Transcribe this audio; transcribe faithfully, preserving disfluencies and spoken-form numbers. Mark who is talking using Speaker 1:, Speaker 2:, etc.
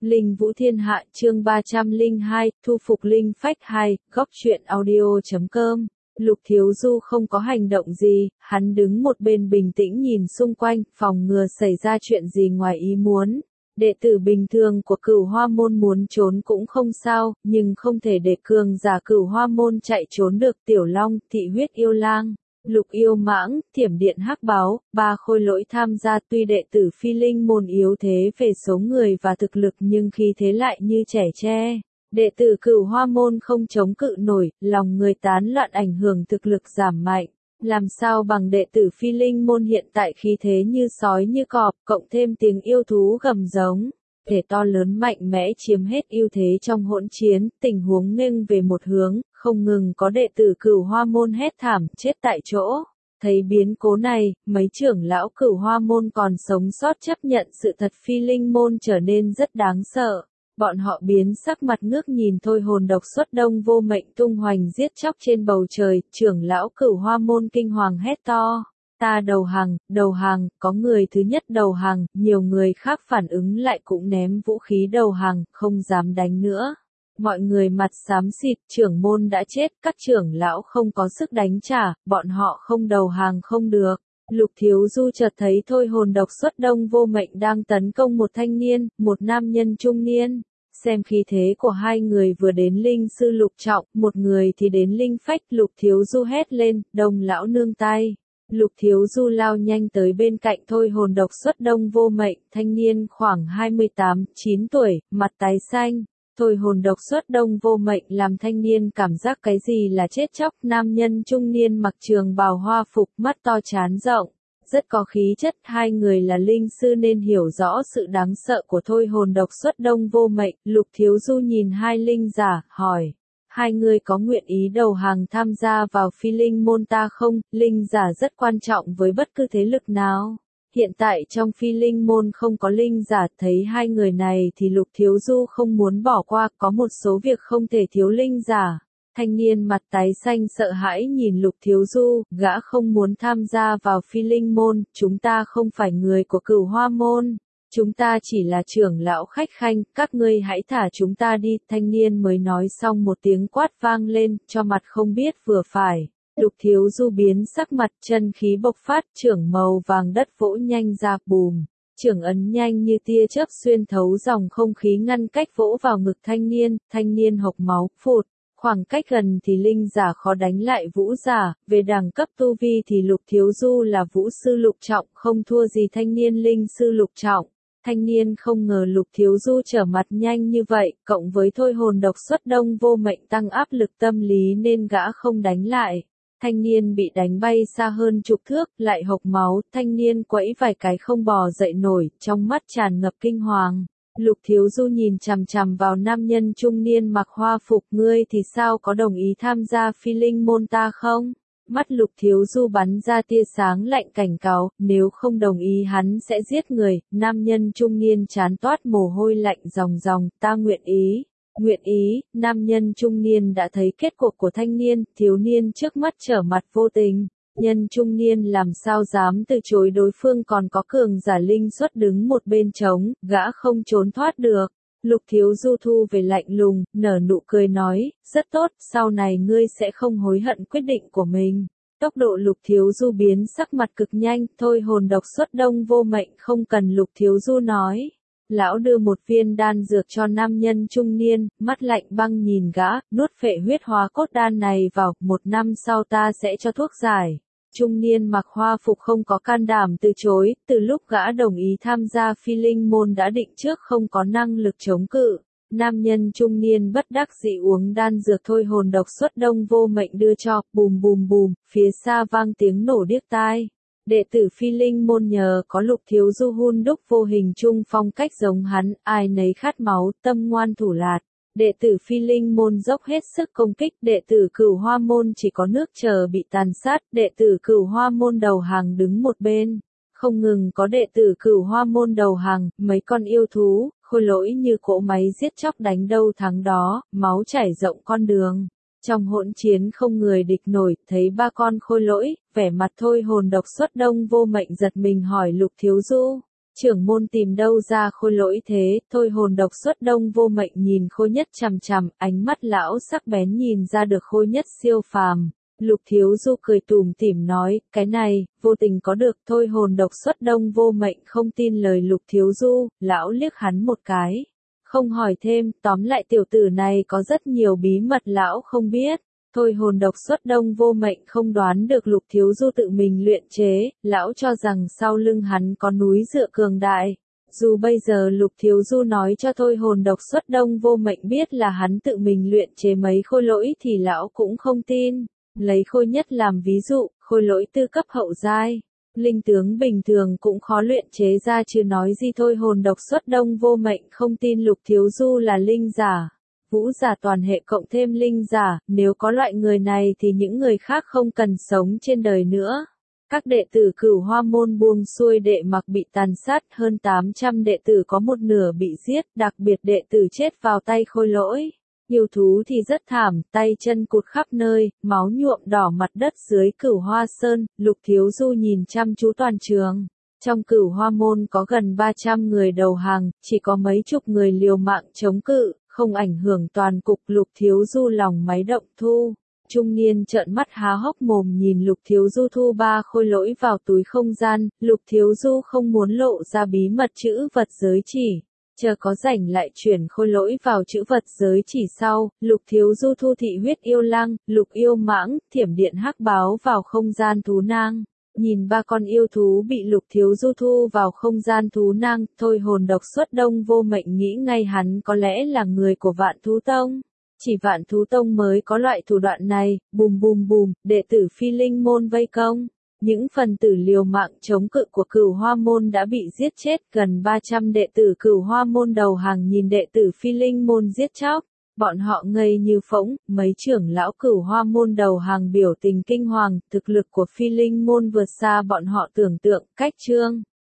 Speaker 1: Linh Vũ Thiên Hạ chương ba trăm lẻ hai, thu phục linh phách hai, góc truyện audio.com. Lục Thiếu Du không có hành động gì, hắn đứng một bên bình tĩnh nhìn xung quanh, phòng ngừa xảy ra chuyện gì ngoài ý muốn. Đệ tử bình thường của Cửu Hoa môn muốn trốn cũng không sao, nhưng không thể để cường giả Cửu Hoa môn chạy trốn được. Tiểu Long, Thị Huyết Yêu Lang, Lục Yêu Mãng, Thiểm Điện Hắc Báo, ba khôi lỗi tham gia. Tuy đệ tử Phi Linh môn yếu thế về số người và thực lực nhưng khí thế lại như trẻ tre. Đệ tử Cửu Hoa môn không chống cự nổi, lòng người tán loạn ảnh hưởng thực lực giảm mạnh. Làm sao bằng đệ tử Phi Linh môn hiện tại khí thế như sói như cọp, cộng thêm tiếng yêu thú gầm giống. Thể to lớn mạnh mẽ chiếm hết ưu thế trong hỗn chiến, tình huống nghiêng về một hướng, không ngừng có đệ tử Cửu Hoa môn hét thảm, chết tại chỗ. Thấy biến cố này, mấy trưởng lão Cửu Hoa môn còn sống sót chấp nhận sự thật Phi Linh môn trở nên rất đáng sợ. Bọn họ biến sắc mặt ngước nhìn Thôi Hồn độc xuất đông vô mệnh tung hoành giết chóc trên bầu trời, trưởng lão Cửu Hoa môn kinh hoàng hét to. Ta đầu hàng, đầu hàng, có người thứ nhất đầu hàng, nhiều người khác phản ứng lại cũng ném vũ khí đầu hàng, không dám đánh nữa. Mọi người mặt xám xịt, trưởng môn đã chết, các trưởng lão không có sức đánh trả, bọn họ không đầu hàng không được. Lục Thiếu Du chợt thấy Thôi Hồn độc xuất đông vô mệnh đang tấn công một thanh niên, một nam nhân trung niên. Xem khí thế của hai người vừa đến linh sư lục trọng, một người thì đến linh phách. Lục Thiếu Du hét lên, Đông lão nương tay. Lục Thiếu Du lao nhanh tới bên cạnh Thôi Hồn độc xuất đông vô mệnh, thanh niên khoảng hai mươi tám, chín tuổi, mặt tái xanh. Thôi Hồn độc xuất đông vô mệnh làm thanh niên cảm giác cái gì là chết chóc. Nam nhân trung niên mặc trường bào hoa phục, mắt to trán rộng, rất có khí chất. Hai người là linh sư nên hiểu rõ sự đáng sợ của Thôi Hồn độc xuất đông vô mệnh. Lục Thiếu Du nhìn hai linh giả, hỏi. Hai người có nguyện ý đầu hàng tham gia vào Phi Linh môn ta không? Linh giả rất quan trọng với bất cứ thế lực nào. Hiện tại trong Phi Linh môn không có linh giả, thấy hai người này thì Lục Thiếu Du không muốn bỏ qua, có một số việc không thể thiếu linh giả. Thanh niên mặt tái xanh sợ hãi nhìn Lục Thiếu Du, gã không muốn tham gia vào Phi Linh môn, chúng ta không phải người của Cửu Hoa môn. Chúng ta chỉ là trưởng lão khách khanh, các ngươi hãy thả chúng ta đi. Thanh niên mới nói xong một tiếng quát vang lên, cho mặt không biết vừa phải. Lục Thiếu Du biến sắc mặt, chân khí bộc phát, trưởng màu vàng đất vỗ nhanh ra, bùm. Trưởng ấn nhanh như tia chớp xuyên thấu dòng không khí ngăn cách vỗ vào ngực thanh niên, thanh niên hộc máu, phụt. Khoảng cách gần thì linh giả khó đánh lại vũ giả, về đẳng cấp tu vi thì Lục Thiếu Du là vũ sư lục trọng, không thua gì thanh niên linh sư lục trọng. Thanh niên không ngờ Lục Thiếu Du trở mặt nhanh như vậy, cộng với Thôi Hồn độc xuất đông vô mệnh tăng áp lực tâm lý nên gã không đánh lại. Thanh niên bị đánh bay xa hơn chục thước, lại hộc máu, thanh niên quẫy vài cái không bò dậy nổi, trong mắt tràn ngập kinh hoàng. Lục Thiếu Du nhìn chằm chằm vào nam nhân trung niên mặc hoa phục, ngươi thì sao, có đồng ý tham gia Phi Linh môn ta không? Mắt Lục Thiếu Du bắn ra tia sáng lạnh cảnh cáo, nếu không đồng ý hắn sẽ giết người. Nam nhân trung niên trán toát mồ hôi lạnh ròng ròng, ta nguyện ý. Nguyện ý, nam nhân trung niên đã thấy kết cục của thanh niên, thiếu niên trước mắt trở mặt vô tình. Nhân trung niên làm sao dám từ chối đối phương, còn có cường giả linh xuất đứng một bên trống, gã không trốn thoát được. Lục Thiếu Du thu về lạnh lùng, nở nụ cười nói, rất tốt, sau này ngươi sẽ không hối hận quyết định của mình. Tốc độ Lục Thiếu Du biến sắc mặt cực nhanh, Thôi Hồn độc xuất đông vô mệnh không cần Lục Thiếu Du nói. Lão đưa một viên đan dược cho nam nhân trung niên, mắt lạnh băng nhìn gã, nuốt phệ huyết hóa cốt đan này vào, một năm sau ta sẽ cho thuốc giải. Trung niên mặc hoa phục không có can đảm từ chối, từ lúc gã đồng ý tham gia Phi Linh môn đã định trước không có năng lực chống cự. Nam nhân trung niên bất đắc dĩ uống đan dược Thôi Hồn độc xuất đông vô mệnh đưa cho, bùm bùm bùm, phía xa vang tiếng nổ điếc tai. Đệ tử Phi Linh môn nhờ có Lục Thiếu Du hun đúc vô hình chung phong cách giống hắn, ai nấy khát máu, tâm ngoan thủ lạt. Đệ tử Phi Linh môn dốc hết sức công kích, đệ tử Cửu Hoa môn chỉ có nước chờ bị tàn sát, đệ tử Cửu Hoa môn đầu hàng đứng một bên. Không ngừng có đệ tử Cửu Hoa môn đầu hàng, mấy con yêu thú, khôi lỗi như cỗ máy giết chóc đánh đâu thắng đó, máu chảy rộng con đường. Trong hỗn chiến không người địch nổi, thấy ba con khôi lỗi, vẻ mặt Thôi Hồn độc xuất đông vô mệnh giật mình hỏi Lục Thiếu Du. Trưởng môn tìm đâu ra khôi lỗi thế, thôi hồn độc xuất đông vô mệnh nhìn Khôi Nhất chằm chằm, ánh mắt lão sắc bén nhìn ra được Khôi Nhất siêu phàm. Lục Thiếu Du cười tủm tỉm nói, cái này, vô tình có được, thôi hồn độc xuất đông vô mệnh không tin lời Lục Thiếu Du, lão liếc hắn một cái. Không hỏi thêm, tóm lại tiểu tử này có rất nhiều bí mật lão không biết. Thôi hồn độc xuất đông vô mệnh không đoán được Lục Thiếu Du tự mình luyện chế, lão cho rằng sau lưng hắn có núi dựa cường đại. Dù bây giờ Lục Thiếu Du nói cho thôi hồn độc xuất đông vô mệnh biết là hắn tự mình luyện chế mấy khôi lỗi thì lão cũng không tin. Lấy Khôi Nhất làm ví dụ, khôi lỗi tư cấp hậu giai. Linh tướng bình thường cũng khó luyện chế ra chứ nói gì thôi hồn độc xuất đông vô mệnh không tin Lục Thiếu Du là linh giả. Vũ giả toàn hệ cộng thêm linh giả, nếu có loại người này thì những người khác không cần sống trên đời nữa. Các đệ tử Cửu Hoa môn buông xuôi đệ mặc bị tàn sát, hơn tám trăm đệ tử có một nửa bị giết, đặc biệt đệ tử chết vào tay khôi lỗi. Yêu thú thì rất thảm, tay chân cụt khắp nơi, máu nhuộm đỏ mặt đất dưới Cửu Hoa Sơn. Lục Thiếu Du nhìn chăm chú toàn trường. Trong Cửu Hoa môn có gần ba trăm người đầu hàng, chỉ có mấy chục người liều mạng chống cự, không ảnh hưởng toàn cục. Lục Thiếu Du lòng máy động thu. Trung niên trợn mắt há hốc mồm nhìn Lục Thiếu Du thu ba khôi lỗi vào túi không gian. Lục Thiếu Du không muốn lộ ra bí mật chữ vật giới chỉ. Chờ có rảnh lại chuyển khôi lỗi vào chữ vật giới chỉ sau. Lục Thiếu Du thu thị huyết yêu lang, lục yêu mãng, thiểm điện hắc báo vào không gian thú nang. Nhìn ba con yêu thú bị Lục Thiếu Du thu vào không gian thú nang, thôi hồn độc xuất đông vô mệnh nghĩ ngay hắn có lẽ là người của Vạn Thú Tông. Chỉ Vạn Thú Tông mới có loại thủ đoạn này. Bùm bùm bùm, đệ tử Phi Linh môn vây công. Những phần tử liều mạng chống cự của Cửu Hoa môn đã bị giết chết, gần ba trăm đệ tử Cửu Hoa môn đầu hàng nhìn đệ tử Phi Linh môn giết chóc. Bọn họ ngây như phỗng, mấy trưởng lão Cửu Hoa môn đầu hàng biểu tình kinh hoàng, thực lực của Phi Linh môn vượt xa bọn họ tưởng tượng, cách chương.